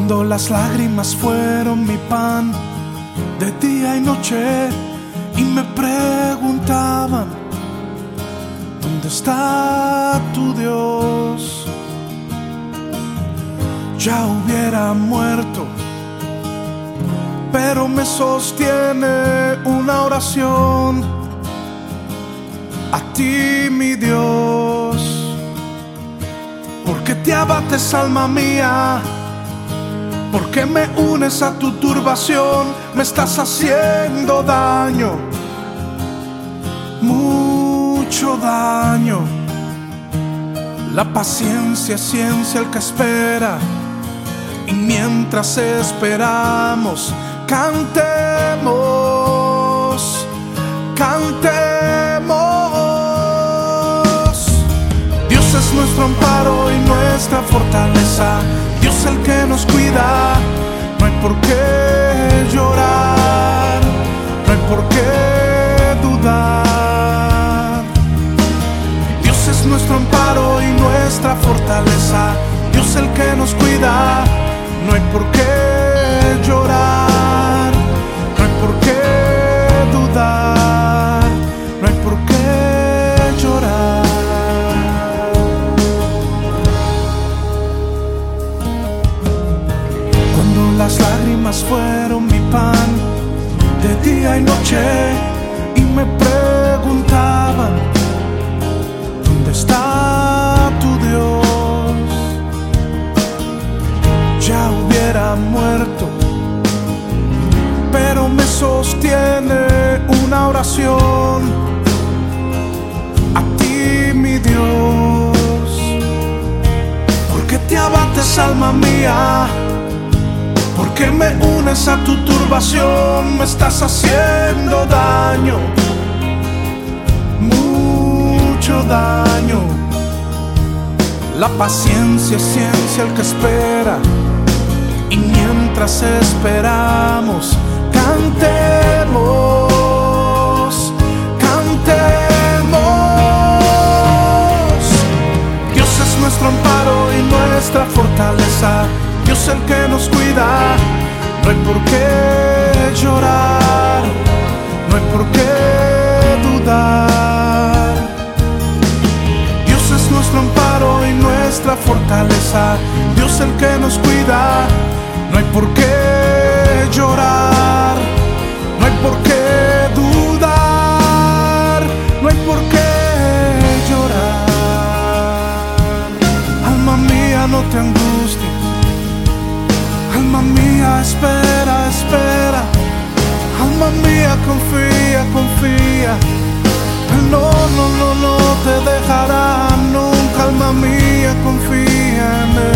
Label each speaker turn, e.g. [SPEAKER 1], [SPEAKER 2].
[SPEAKER 1] Cuando las lágrimas fueron mi pan de día y noche y me preguntaban: ¿dónde está tu Dios? Ya hubiera muerto, pero me sostiene una oración a ti, mi Dios. Porque te abates, alma mía, porque me unes a tu turbación. Me estás haciendo daño, mucho daño. La paciencia es ciencia el que espera, y mientras esperamos, cantemos, cantemos. Dios es nuestro amparo y nuestra fortaleza, Dios el que nos cuida. No hay por qué llorar, no hay por qué dudar. Dios es nuestro amparo y nuestra fortaleza, Dios el que nos cuida. No hay por qué llorar, no hay por qué dudar, no hay por qué llorar. Cuando las lágrimas fueron mi pan de día y noche y me preguntaban: ¿dónde está tu Dios? Ya hubiera muerto, pero me sostiene una oración a ti, mi Dios. Porque te abates, alma mía, porque me unes a tu turbación. Me estás haciendo daño, mucho daño. La paciencia es ciencia el que espera, y mientras esperamos, cantemos, cantemos. Dios es nuestro amparo y nuestra fortaleza, Dios el que nos cuida. No hay por qué llorar, no hay por qué dudar. Dios es nuestro amparo y nuestra fortaleza, Dios el que nos cuida. No hay por qué llorar, no hay por qué dudar, no hay por qué llorar. Alma mía, no te angusties, alma mía, espera, espera. Alma mía, confía, confía. No, no, no, no te dejará nunca. Alma mía, confía en Él.